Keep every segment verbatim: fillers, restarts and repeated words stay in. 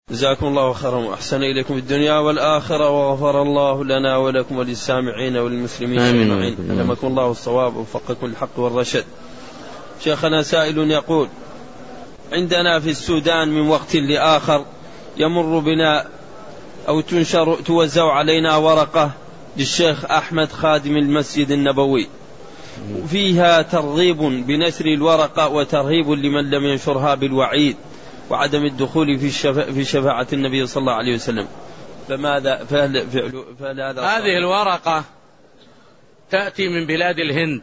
جزاكم الله خيرا وأحسن إليكم الدنيا والآخرة، وغفر الله لنا ولكم وللسامعين والمسلمين أجمعين. علمكم الله الصواب ووفقكم الحق والرشد. شيخنا سائل يقول: عندنا في السودان من وقت لآخر يمر بنا أو تنشر توزع علينا ورقة للشيخ أحمد خادم المسجد النبوي، وفيها ترغيب بنشر الورقة وترهيب لمن لم ينشرها بالوعيد وعدم الدخول في الشفاعة في شفاعة النبي صلى الله عليه وسلم، فماذا فهل فعل فهل هذا؟ هذه الورقة تأتي من بلاد الهند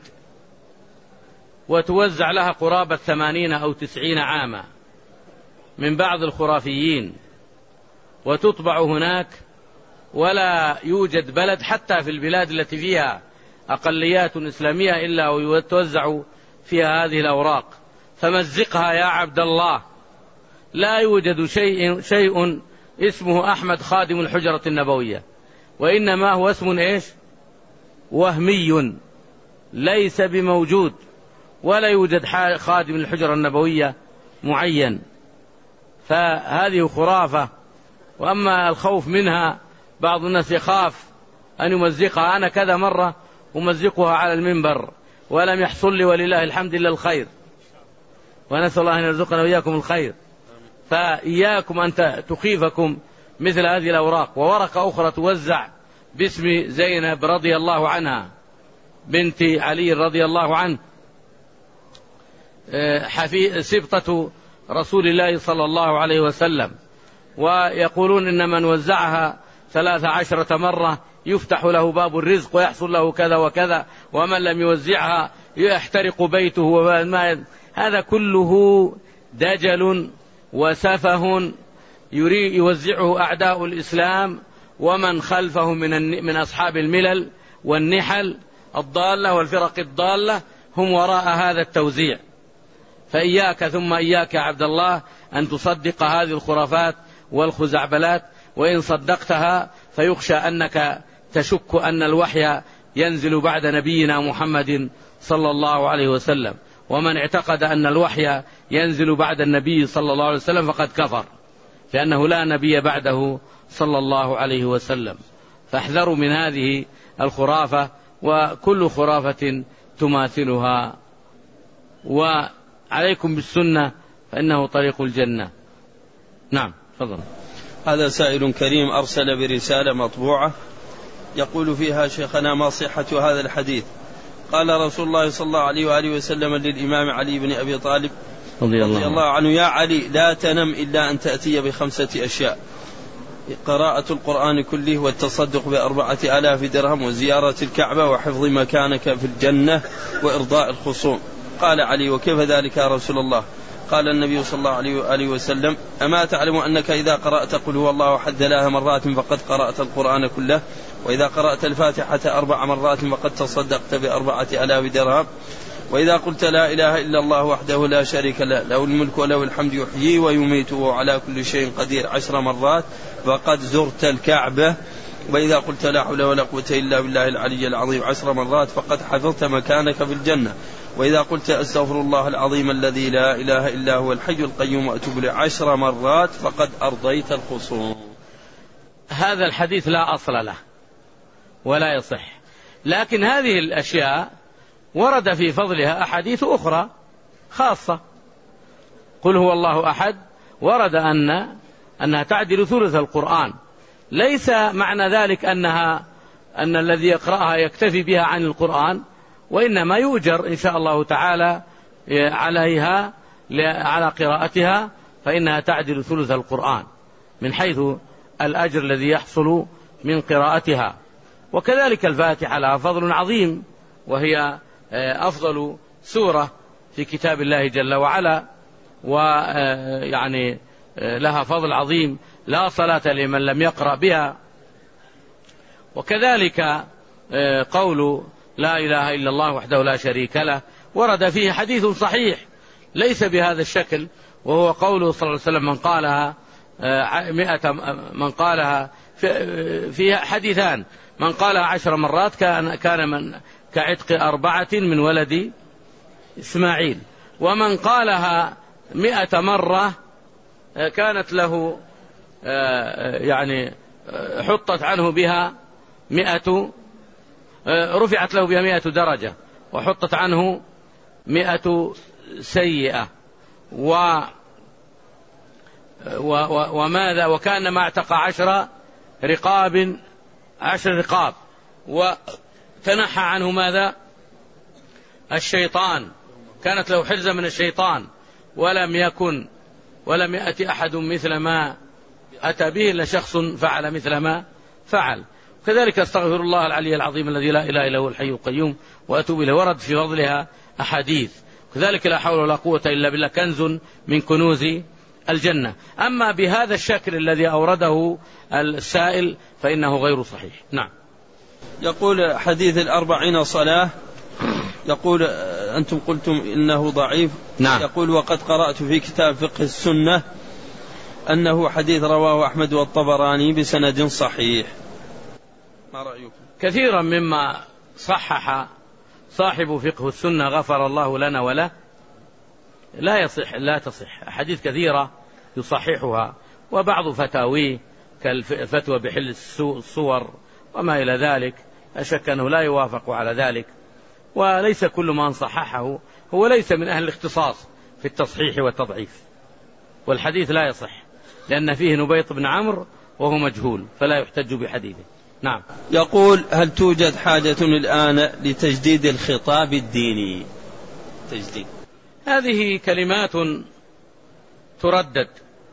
وتوزع لها قرابة ثمانين أو تسعين عاما من بعض الخرافيين، وتطبع هناك، ولا يوجد بلد حتى في البلاد التي فيها أقليات إسلامية إلا ويتوزع فيها هذه الأوراق، فمزقها يا عبد الله. لا يوجد شيء, شيء اسمه أحمد خادم الحجرة النبوية، وإنما هو اسم إيش؟ وهمي ليس بموجود، ولا يوجد خادم الحجرة النبوية معين، فهذه خرافة. وأما الخوف منها، بعض الناس يخاف أن يمزقها. أنا كذا مرة أمزقها على المنبر ولم يحصل لي ولله الحمد لله الخير، ونسأل الله أن يرزقنا وإياكم الخير. فإياكم أن تخيفكم مثل هذه الأوراق. وورقة أخرى توزع باسم زينب رضي الله عنها بنت علي رضي الله عنه، سبطة رسول الله صلى الله عليه وسلم، ويقولون إن من وزعها ثلاث عشرة مرة يفتح له باب الرزق ويحصل له كذا وكذا، ومن لم يوزعها يحترق بيته وما. هذا كله دجل وسفه يريد يوزعه أعداء الإسلام ومن خلفه من من أصحاب الملل والنحل الضالة والفرق الضالة، هم وراء هذا التوزيع. فإياك ثم إياك يا عبد الله أن تصدق هذه الخرافات والخزعبلات، وإن صدقتها فيخشى أنك تشك أن الوحي ينزل بعد نبينا محمد صلى الله عليه وسلم، ومن اعتقد أن الوحي ينزل بعد النبي صلى الله عليه وسلم فقد كفر، لأنه لا نبي بعده صلى الله عليه وسلم. فاحذروا من هذه الخرافة، وكل خرافة تماثلها، وعليكم بالسنة فإنه طريق الجنة. نعم، تفضل. هذا سائل كريم أرسل برسالة مطبوعة يقول فيها: شيخنا، ما صحة هذا الحديث؟ قال رسول الله صلى الله عليه وآله وسلم للإمام علي بن أبي طالب رضي الله, الله عنه: يا علي، لا تنم إلا أن تأتي بخمسة أشياء: قراءة القرآن كله، والتصدق بأربعة آلاف درهم، وزيارة الكعبة، وحفظ مكانك في الجنة، وإرضاء الخصوم. قال علي: وكيف ذلك يا رسول الله؟ قال النبي صلى الله عليه وآله وسلم: أما تعلم أنك إذا قرأت قل هو الله أحد ثلاث مرات فقد قرأت القرآن كله، وإذا قرأت الفاتحة أربع مرات فقد تصدقت بأربعة آلاف درهم، وإذا قلت لا إله إلا الله وحده لا شريك له له الملك وله الحمد يحيي ويميت وهو على كل شيء قدير عشر مرات فقد زرت الكعبة، وإذا قلت لا حول ولا قوة إلا بالله العلي العظيم عشر مرات فقد حفظت مكانك في الجنة، وإذا قلت أستغفر الله العظيم الذي لا إله إلا هو الحي القيوم وأتوب إليه عشر مرات فقد أرضيت الخصوم. هذا الحديث لا أصل له ولا يصح، لكن هذه الأشياء ورد في فضلها أحاديث أخرى خاصة. قل هو الله أحد ورد أن أنها تعدل ثلث القرآن، ليس معنى ذلك أنها أن الذي يقرأها يكتفي بها عن القرآن، وإنما يؤجر إن شاء الله تعالى عليها على قراءتها، فإنها تعدل ثلث القرآن من حيث الأجر الذي يحصل من قراءتها. وكذلك الفاتحة لها فضل عظيم، وهي أفضل سورة في كتاب الله جل وعلا، ويعني لها فضل عظيم لا صلاة لمن لم يقرأ بها. وكذلك قول لا إله إلا الله وحده لا شريك له ورد فيه حديث صحيح ليس بهذا الشكل، وهو قوله صلى الله عليه وسلم: من قالها مئة من قالها فيها حديثان: من قالها عشر مرات كان كان من كعتق أربعة من ولد إسماعيل، ومن قالها مئة مرة كانت له يعني حطت عنه بها مئة رفعت له بها مئة درجة وحطت عنه مئة سيئة و وماذا وكأنما اعتق عشر رقاب عشر رقاب وتنحى عنه ماذا الشيطان، كانت له حرزة من الشيطان، ولم يكن ولم يأتي أحد مثل ما أتى به إلا شخص فعل مثل ما فعل. كذلك استغفر الله العلي العظيم الذي لا إله إلا هو الحي القيوم وأتوب إليه، ورد في فضلها أحاديث. كذلك لا حول ولا قوة إلا بالله كنز من كنوز الجنة. أما بهذا الشكل الذي أورده السائل فإنه غير صحيح. نعم. يقول حديث الأربعين صلاة، يقول أنتم قلتم إنه ضعيف. نعم. يقول وقد قرأت في كتاب فقه السنة أنه حديث رواه أحمد والطبراني بسند صحيح، ما رأيكم؟ كثيرا مما صحح صاحب فقه السنة غفر الله لنا وله لا يصح لا تصح أحاديث كثيرة يصححها، وبعض فتاويه كالفتوى بحل الصور وما إلى ذلك لا شك أنه لا يوافق على ذلك، وليس كل من صححه هو ليس من أهل الاختصاص في التصحيح والتضعيف، والحديث لا يصح لأن فيه نبيط بن عمرو وهو مجهول فلا يحتج بحديثه. نعم. يقول هل توجد حاجة الآن لتجديد الخطاب الديني؟ تجديد هذه كلمات تردد،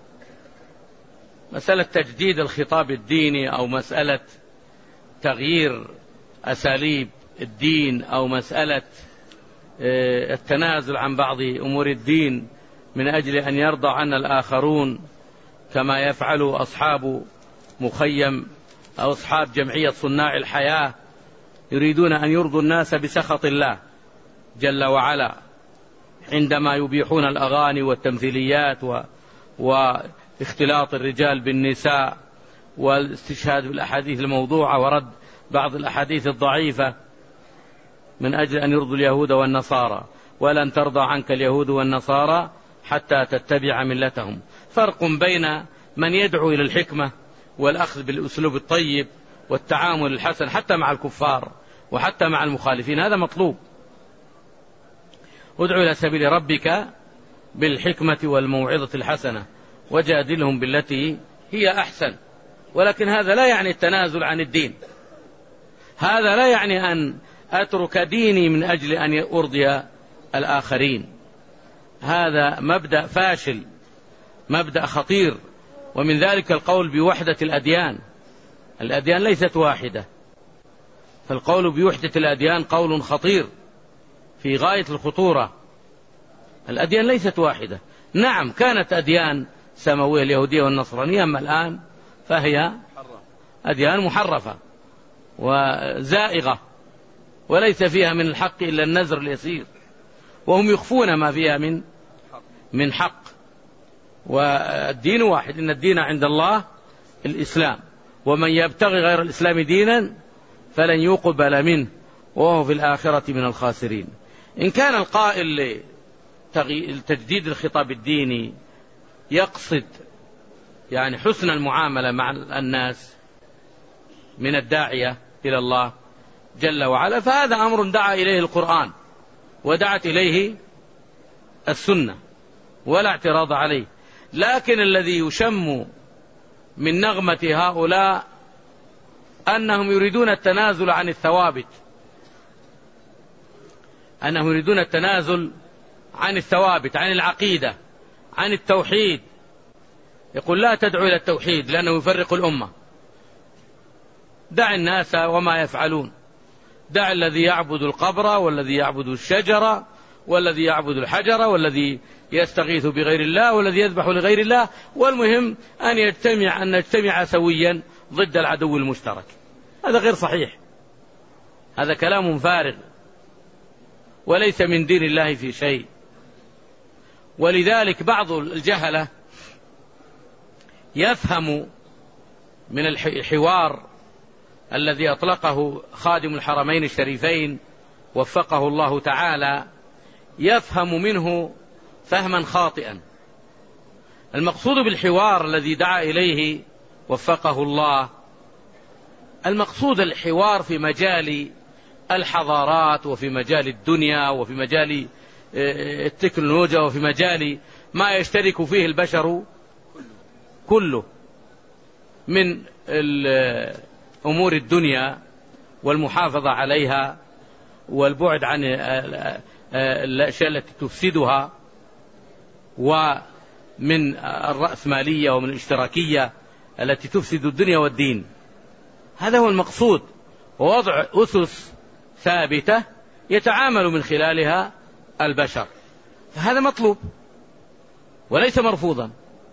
مسألة تجديد الخطاب الديني أو مسألة تغيير أساليب الدين أو مسألة التنازل عن بعض أمور الدين من أجل أن يرضى عنا الآخرون كما يفعل أصحاب مخيم أو أصحاب جمعية صناع الحياة، يريدون أن يرضوا الناس بسخط الله جل وعلا عندما يبيحون الأغاني والتمثيليات و... واختلاط الرجال بالنساء والاستشهاد بالأحاديث الموضوعة ورد بعض الأحاديث الضعيفة من أجل أن يرضوا اليهود والنصارى، ولن ترضى عنك اليهود والنصارى حتى تتبع ملتهم. فرق بين من يدعو إلى الحكمة والأخذ بالأسلوب الطيب والتعامل الحسن حتى مع الكفار وحتى مع المخالفين، هذا مطلوب. ادعو إلى سبيل ربك بالحكمة والموعظة الحسنة وجادلهم بالتي هي أحسن، ولكن هذا لا يعني التنازل عن الدين، هذا لا يعني أن أترك ديني من أجل أن أرضي الآخرين، هذا مبدأ فاشل، مبدأ خطير. ومن ذلك القول بوحدة الأديان، الأديان ليست واحدة، فالقول بوحدة الأديان قول خطير في غاية الخطورة. الأديان ليست واحدة، نعم كانت أديان سماوية اليهودية والنصرانية، أما الآن فهي أديان محرفة وزائغة وليس فيها من الحق إلا النزر اليسير، وهم يخفون ما فيها من من حق. والدين واحد، إن الدين عند الله الإسلام، ومن يبتغي غير الإسلام دينا فلن يقبل منه وهو في الآخرة من الخاسرين. إن كان القائل لتجديد الخطاب الديني يقصد يعني حسن المعاملة مع الناس من الداعية إلى الله جل وعلا، فهذا أمر دعا إليه القرآن ودعت إليه السنة ولا اعتراض عليه. لكن الذي يشم من نغمة هؤلاء أنهم يريدون التنازل عن الثوابت، أنهم يريدون التنازل عن الثوابت، عن العقيدة، عن التوحيد. يقول لا تدعو إلى التوحيد لأنه يفرق الأمة، دع الناس وما يفعلون، دع الذي يعبد القبر والذي يعبد الشجرة والذي يعبد الحجر والذي يستغيث بغير الله والذي يذبح لغير الله، والمهم أن يجتمع أن نجتمع سويا ضد العدو المشترك. هذا غير صحيح، هذا كلام فارغ وليس من دين الله في شيء. ولذلك بعض الجهلة يفهم من الحوار الذي أطلقه خادم الحرمين الشريفين وفقه الله تعالى، يفهم منه فهما خاطئا، المقصود بالحوار الذي دعا إليه وفقه الله، المقصود الحوار في مجال الحضارات وفي مجال الدنيا وفي مجال التكنولوجيا وفي مجال ما يشترك فيه البشر كله من أمور الدنيا والمحافظة عليها والبعد عن الأشياء التي تفسدها، ومن الرأسمالية ومن الاشتراكية التي تفسد الدنيا والدين. هذا هو المقصود، ووضع أسس ثابتة يتعامل من خلالها البشر، فهذا مطلوب وليس مرفوضا.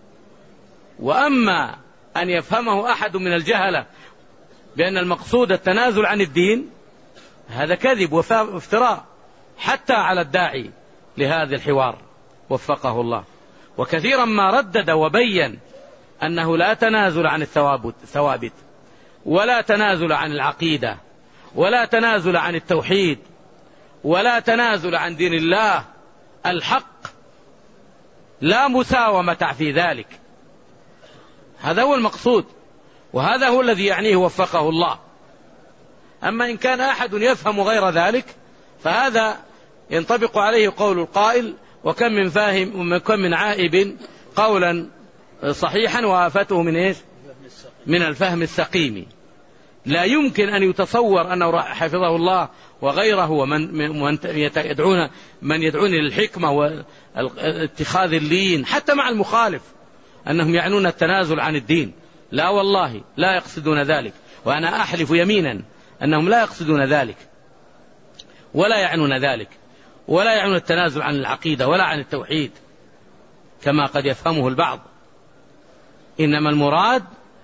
وأما أن يفهمه أحد من الجهلة بأن المقصود التنازل عن الدين، هذا كذب وافتراء حتى على الداعي لهذا الحوار وفقه الله. وكثيرا ما ردد وبين أنه لا تنازل عن الثوابت ولا تنازل عن العقيدة ولا تنازل عن التوحيد ولا تنازل عن دين الله الحق، لا مساومة في ذلك. هذا هو المقصود، وهذا هو الذي يعنيه وفقه الله. أما إن كان أحد يفهم غير ذلك فهذا ينطبق عليه قول القائل: وكم من فاهم وكم من عائب قولا صحيحا وآفته من إيش؟ من الفهم السقيم. لا يمكن أن يتصور أنه حفظه الله وغيره ومن يدعون من يدعون للحكمة واتخاذ اللين حتى مع المخالف أنهم يعنون التنازل عن الدين. لا والله لا يقصدون ذلك، وأنا أحلف يمينا أنهم لا يقصدون ذلك ولا يعنون ذلك، ولا يعنون التنازل عن العقيدة ولا عن التوحيد كما قد يفهمه البعض. إنما المراد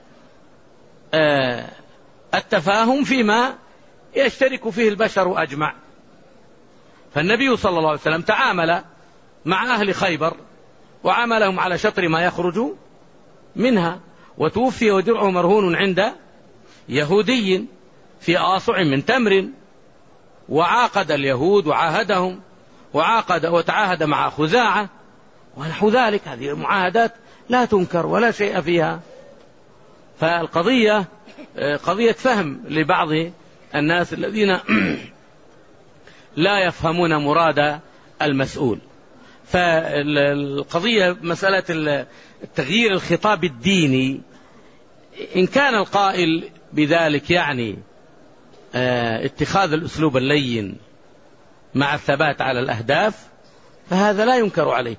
آه التفاهم فيما يشترك فيه البشر أجمع. فالنبي صلى الله عليه وسلم تعامل مع أهل خيبر وعاملهم على شطر ما يخرج منها، وتوفي ودرعه مرهون عند يهودي في آصع من تمر، وعاقد اليهود وعاهدهم وعاقد وتعاهد مع خزاعة ونحو ذلك. هذه المعاهدات لا تنكر ولا شيء فيها. فالقضية قضية فهم لبعض الناس الذين لا يفهمون مراد المسؤول. فالقضية مسألة التغيير الخطاب الديني، إن كان القائل بذلك يعني اتخاذ الأسلوب اللين مع الثبات على الأهداف، فهذا لا ينكر عليه.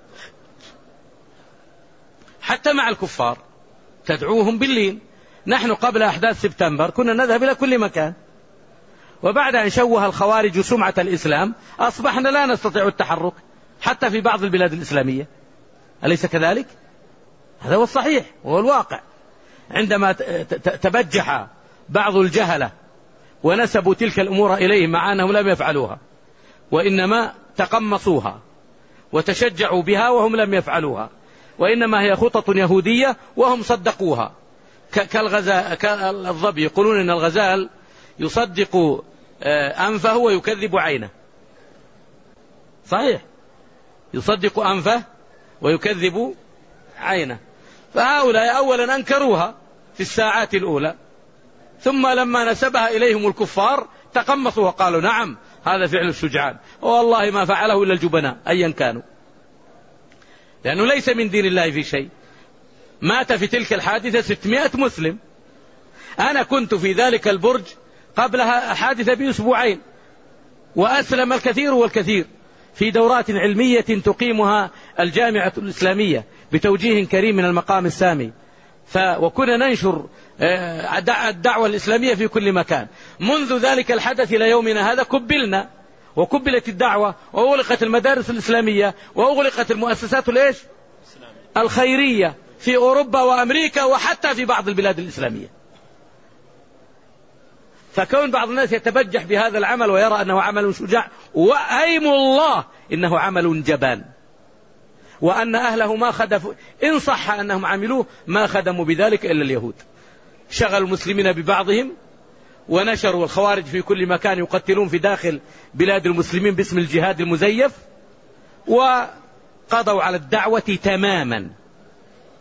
حتى مع الكفار تدعوهم باللين. نحن قبل أحداث سبتمبر كنا نذهب إلى كل مكان، وبعد أن شوه الخوارج سمعة الإسلام أصبحنا لا نستطيع التحرك حتى في بعض البلاد الإسلامية. أليس كذلك؟ هذا هو الصحيح وهو الواقع. عندما تبجح بعض الجهلة ونسبوا تلك الأمور إليهم مع أنهم لم يفعلوها، وإنما تقمصوها وتشجعوا بها وهم لم يفعلوها، وإنما هي خطط يهودية وهم صدقوها. كالغزال كالظبي يقولون إن الغزال يصدق أنفه ويكذب عينه. صحيح، يصدق أنفه ويكذب عينه. فهؤلاء أولا أنكروها في الساعات الأولى، ثم لما نسبها إليهم الكفار تقمصوا وقالوا نعم هذا فعل الشجعان، والله ما فعله إلا الجبناء أيا كانوا، لأنه ليس من دين الله في شيء. مات في تلك الحادثة ستمائة مسلم. أنا كنت في ذلك البرج قبلها حادثة بأسبوعين، وأسلم الكثير والكثير في دورات علمية تقيمها الجامعة الإسلامية بتوجيه كريم من المقام السامي. ف وكنا ننشر الدعوة الإسلامية في كل مكان. منذ ذلك الحدث إلى يومنا هذا كبلنا وكبلت الدعوة وأغلقت المدارس الإسلامية وأغلقت المؤسسات الإيش؟ الخيرية في أوروبا وأمريكا وحتى في بعض البلاد الإسلامية. فكون بعض الناس يتبجح بهذا العمل ويرى أنه عمل شجاع، وأيم الله إنه عمل جبان، وأن أهله ما خدموا، إن صح أنهم عملوه ما خدموا بذلك إلا اليهود. شغلوا المسلمين ببعضهم ونشروا الخوارج في كل مكان يقتلون في داخل بلاد المسلمين باسم الجهاد المزيف، وقضوا على الدعوة تماما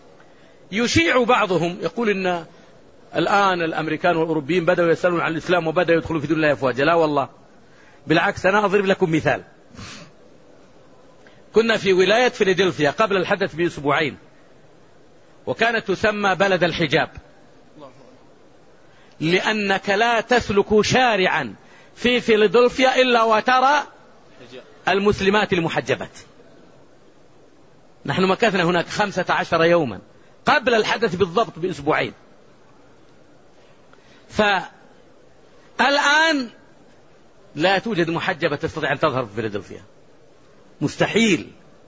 يشيع بعضهم يقول إن الآن الأمريكان والأوروبيين بدأوا يسألون عن الإسلام وبدأوا يدخلوا في دين الله أفواجا. لا والله، بالعكس. أنا أضرب لكم مثال. كنا في ولاية فيلادلفيا قبل الحدث بأسبوعين، وكانت تسمى بلد الحجاب، لأنك لا تسلك شارعا في فيلادلفيا إلا وترى المسلمات المحجبات. نحن مكثنا هناك خمسة عشر يوما قبل الحدث بالضبط بأسبوعين. فالآن لا توجد محجبة تستطيع أن تظهر في فيلادلفيا، مستحيل.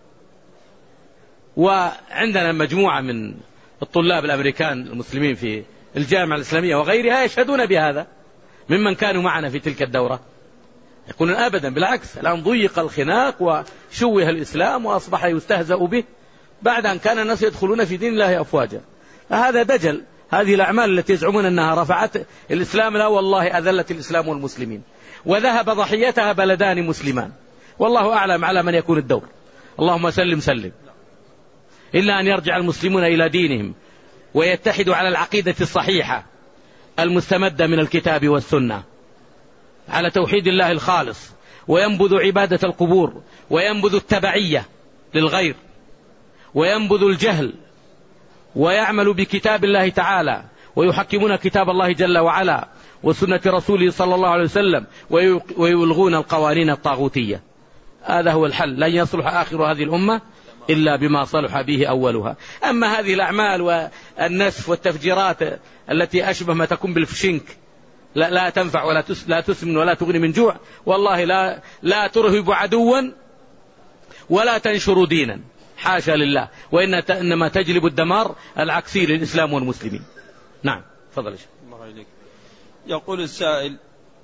وعندنا مجموعة من الطلاب الأمريكان المسلمين في الجامعة الإسلامية وغيرها يشهدون بهذا ممن كانوا معنا في تلك الدورة، يقولون أبدا بالعكس، الآن ضيق الخناق وشوه الإسلام وأصبح يستهزأ به بعد أن كان الناس يدخلون في دين الله أفواجا. هذا دجل. هذه الأعمال التي يزعمون أنها رفعت الإسلام، لا والله، أذلت الإسلام والمسلمين، وذهب ضحيتها بلدان مسلمان، والله أعلم على من يكون الدور. اللهم سلم سلم. إلا أن يرجع المسلمون إلى دينهم ويتحدوا على العقيدة الصحيحة المستمدة من الكتاب والسنة، على توحيد الله الخالص، وينبذ عبادة القبور، وينبذ التبعية للغير، وينبذ الجهل، ويعمل بكتاب الله تعالى، ويحكمون كتاب الله جل وعلا وسنة رسوله صلى الله عليه وسلم، ويلغون القوانين الطاغوتية. هذا هو الحل. لن يصلح آخر هذه الأمة إلا بما صلح به أولها. أما هذه الأعمال والنسف والتفجيرات التي أشبه ما تكون بالفشنك، لا, لا تنفع ولا لا تسمن ولا تغني من جوع، والله لا, لا ترهب عدوا ولا تنشر دينا، حاشا لله، وإنما تجلب الدمار العكسي للإسلام والمسلمين. نعم، تفضل. الله عليك. يقول السائل: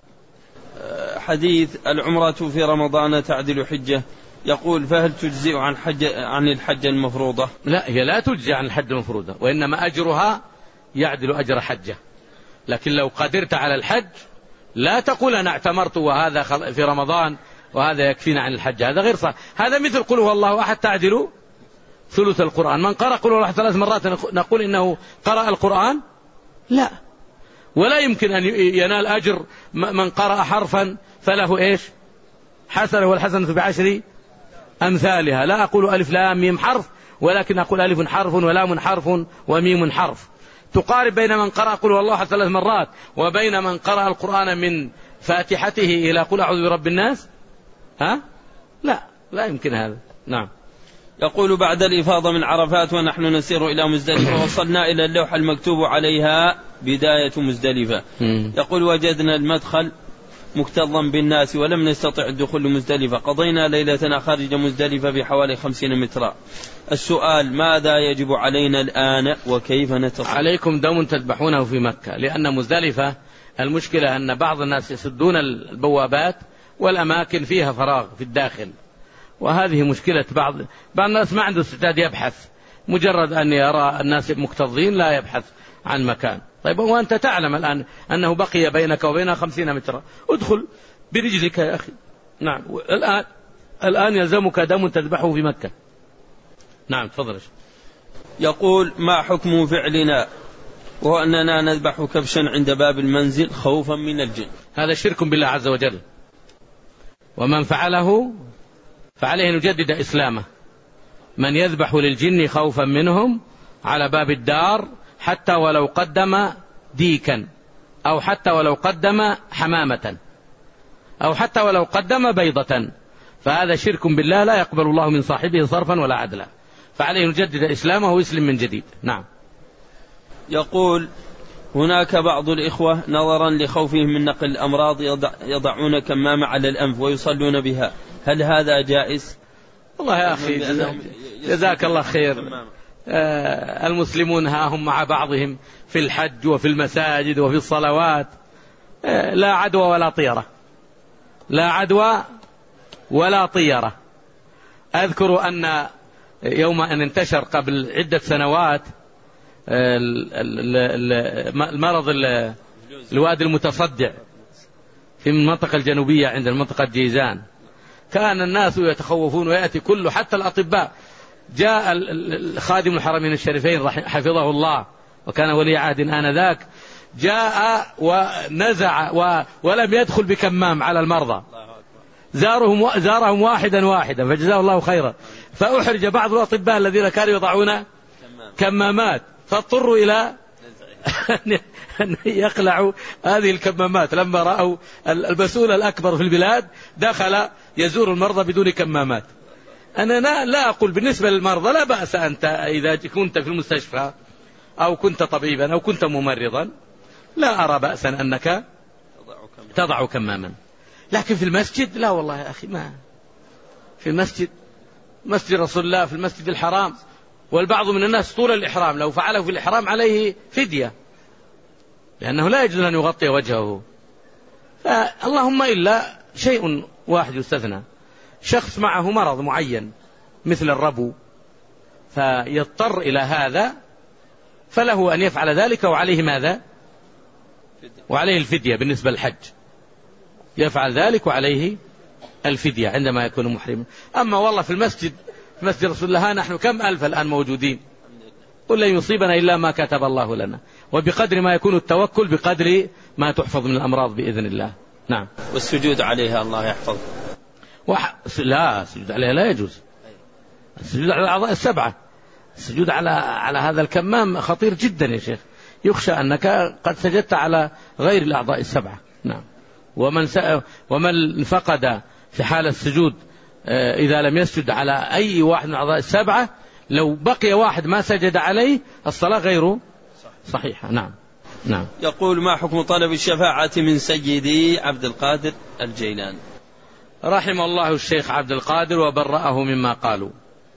حديث العمرة في رمضان تعدل حجة، يقول فهل تجزئ عن حج عن الحج المفروضة؟ لا، هي لا تجزئ عن الحج المفروضة، وإنما أجرها يعدل أجر حجة. لكن لو قدرت على الحج لا تقول أنا اعتمرت وهذا في رمضان وهذا يكفينا عن الحج، هذا غير صح. هذا مثل قل هو الله أحد تعدل ثلث القرآن. من قرأ قل هو الله ثلاث مرات نقول إنه قرأ القرآن؟ لا، ولا يمكن أن ينال أجر من قرأ حرفا فله إيش؟ حسنة، والحسنة بعشر أمثالها. لا أقول ألف لام ميم حرف، ولكن أقول ألف حرف ولام حرف وميم حرف. تقارب بين من قرأ قل هو الله ثلاث مرات وبين من قرأ القرآن من فاتحته إلى قل أعوذ برب الناس؟ ها؟ لا، لا يمكن هذا. نعم. يقول: بعد الإفاضة من عرفات ونحن نسير إلى مزدلفة، وصلنا إلى اللوحة المكتوب عليها بداية مزدلفة. يقول: وجدنا المدخل مكتظا بالناس ولم نستطع الدخول لمزدلفة، قضينا ليلتنا خارج مزدلفة بحوالي خمسين مترا. السؤال: ماذا يجب علينا الآن وكيف نتصرف؟ عليكم دم تذبحونه في مكة، لأن مزدلفة المشكلة أن بعض الناس يسدون البوابات والأماكن فيها فراغ في الداخل، وهذه مشكلة بعض بعض الناس ما عنده استعداد يبحث، مجرد أن يرى الناس مكتظين لا يبحث عن مكان. طيب، وأنت تعلم الآن أنه بقي بينك وبينها خمسين مترا، ادخل برجلك يا أخي. نعم. الآن الآن يلزمك دم تذبحه في مكة. نعم، تفضل. يقول: ما حكم فعلنا وهو أننا نذبح كبشا عند باب المنزل خوفا من الجن؟ هذا شرك بالله عز وجل، ومن فعله فعليه نجدد إسلامه. من يذبح للجن خوفا منهم على باب الدار حتى ولو قدم ديكا، أو حتى ولو قدم حمامة، أو حتى ولو قدم بيضة، فهذا شرك بالله لا يقبل الله من صاحبه صرفا ولا عدلا، فعليه نجدد إسلامه ويسلم من جديد. نعم. يقول: هناك بعض الإخوة نظرا لخوفهم من نقل الأمراض يضعون كمامة على الأنف ويصلون بها، هل هذا جائز؟ والله يا أخي جزاك الله خير. آه المسلمون ها هم مع بعضهم في الحج وفي المساجد وفي الصلوات، آه لا عدوى ولا طيرة، لا عدوى ولا طيرة. أذكر أن يوم أن انتشر قبل عدة سنوات المرض الوادي المتصدع في المنطقة الجنوبية عند المنطقة جيزان، كان الناس يتخوفون ويأتي كله حتى الأطباء جاء خادم الحرمين الشريفين حفظه الله وكان ولي عهد آنذاك، جاء ونزع و ولم يدخل بكمام على المرضى، زارهم زارهم واحدا واحدا فجزاه الله خيرا، فأحرج بعض الأطباء الذين كانوا يضعون كمامات فاضطروا إلى أن يقلعوا هذه الكمامات لما رأوا المسؤول الأكبر في البلاد دخل يزور المرضى بدون كمامات. أنا لا أقول بالنسبة للمرضى لا بأس أنت إذا كنت في المستشفى أو كنت طبيبا أو كنت ممرضا لا أرى بأسا أنك تضع كماما، لكن في المسجد لا والله يا أخي، ما في المسجد مسجد رسول الله في المسجد الحرام، والبعض من الناس طول الإحرام لو فعله في الإحرام عليه فدية لأنه لا يجوز أن يغطي وجهه. فاللهم إلا شيء واحد يستثنى، شخص معه مرض معين مثل الربو فيضطر إلى هذا فله أن يفعل ذلك وعليه ماذا؟ وعليه الفدية بالنسبة للحج، يفعل ذلك وعليه الفدية عندما يكون محرما. أما والله في المسجد في مسجد رسول الله نحن كم ألف الآن موجودين، قل لن يصيبنا إلا ما كتب الله لنا، وبقدر ما يكون التوكل بقدر ما تحفظ من الأمراض بإذن الله. نعم. والسجود عليها الله يحفظ. وح... لا السجود عليها لا يجوز، السجود على الأعضاء السبعة، السجود على على هذا الكمام خطير جدا يا شيخ، يخشى أنك قد سجدت على غير الأعضاء السبعة. نعم. ومن س... ومن فقد في حال السجود إذا لم يسجد على أي واحد من الأعضاء السبعة لو بقي واحد ما سجد عليه الصلاة غير صحيحة. نعم. نعم. يقول: ما حكم طلب الشفاعة من سيدي عبد القادر الجيلاني؟ رحم الله الشيخ عبد القادر وبرأه مما قالوا.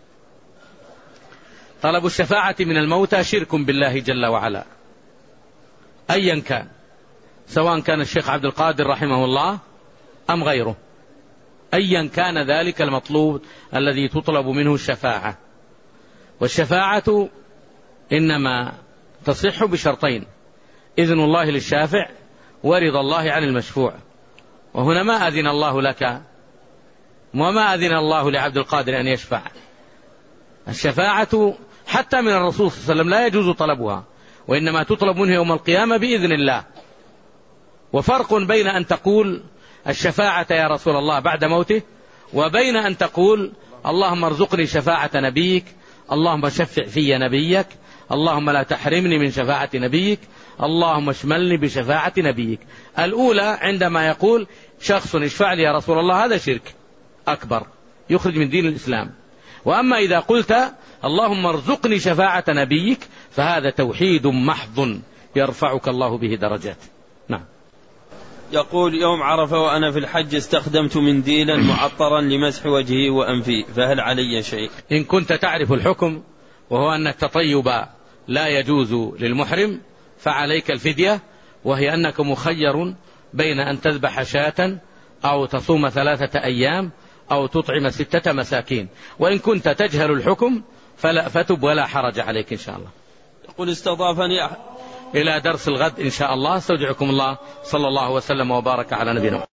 طلب الشفاعة من الموتى شرك بالله جل وعلا أيا كان، سواء كان الشيخ عبد القادر رحمه الله أم غيره، أيا كان ذلك المطلوب الذي تطلب منه الشفاعة. والشفاعة إنما تصح بشرطين: إذن الله للشافع ورضا الله عن المشفوع. وهنا ما أذن الله لك وما أذن الله لعبد القادر أن يشفع. الشفاعة حتى من الرسول صلى الله عليه وسلم لا يجوز طلبها، وإنما تطلب منه يوم القيامة بإذن الله. وفرق بين أن تقول الشفاعة يا رسول الله بعد موته وبين أن تقول اللهم ارزقني شفاعة نبيك، اللهم شفع في نبيك، اللهم لا تحرمني من شفاعة نبيك، اللهم اشملني بشفاعة نبيك. الأولى عندما يقول شخص اشفع لي يا رسول الله هذا شرك أكبر يخرج من دين الإسلام. وأما إذا قلت اللهم ارزقني شفاعة نبيك فهذا توحيد محض يرفعك الله به درجات. نعم. يقول: يوم عرفة وأنا في الحج استخدمت منديلا معطرا لمسح وجهي وأنفي، فهل علي شيء؟ إن كنت تعرف الحكم وهو أن التطيب لا يجوز للمحرم فعليك الفدية، وهي أنك مخير بين أن تذبح شاة أو تصوم ثلاثة أيام أو تطعم ستة مساكين. وإن كنت تجهل الحكم فلا فتب ولا حرج عليك إن شاء الله. يقول: استضافني إلى درس الغد إن شاء الله. استودعكم الله، صلى الله وسلم وبارك على نبينا.